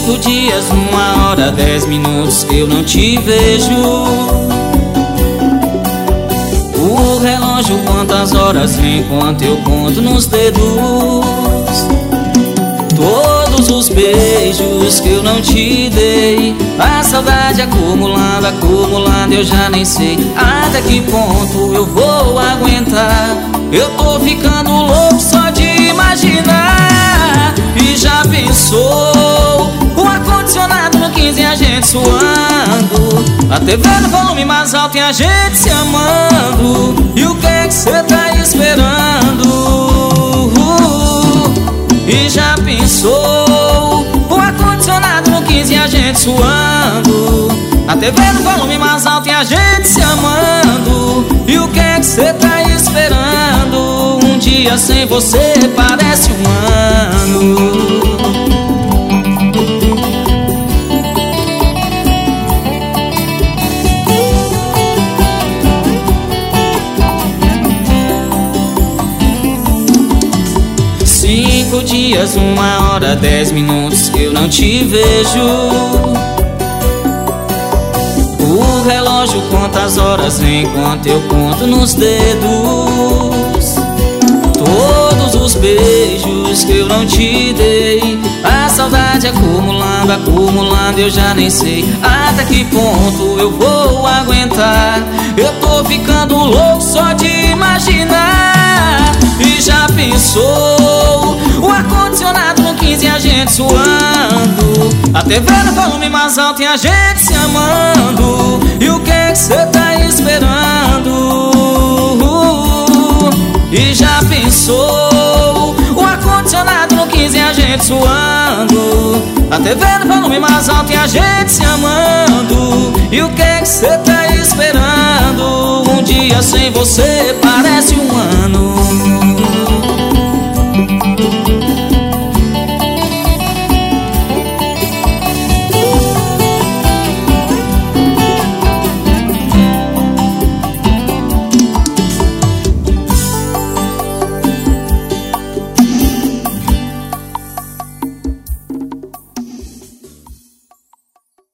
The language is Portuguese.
5 dias, 1 hora, 10 minutos que eu não te vejo. O relógio quantas horas enquanto eu conto nos dedos. Todos os beijos que eu não te dei, a saudade acumulando, acumulando, eu já nem sei até que ponto eu vou aguentar. Eu tô ficando louco só de imaginar. E já pensou o ar-condicionado no 15 e a gente suando, a TV no volume mais alto e a gente se amando. E o que é que cê tá esperando? E já pensou o ar-condicionado no 15 e a gente suando, a TV no volume mais alto e a gente se amando. E o que é que cê tá esperando? Um dia sem você parece um ano. 5 dias, 1 hora, 10 minutos que eu não te vejo. O relógio conta as horas enquanto eu conto nos dedos. Todos os beijos que eu não te dei, a saudade acumulando, acumulando, eu já nem sei até que ponto eu vou aguentar. Eu tô ficando louco só de imaginar. E já pensou o ar-condicionado no 15 e a gente suando, a TV no volume mais alto e a gente se amando. E o que é que cê tá esperando? E já pensou o ar-condicionado no 15 e a gente suando, a TV no volume mais alto e a gente se amando. E o que é que cê tá esperando? Um dia sem você parece um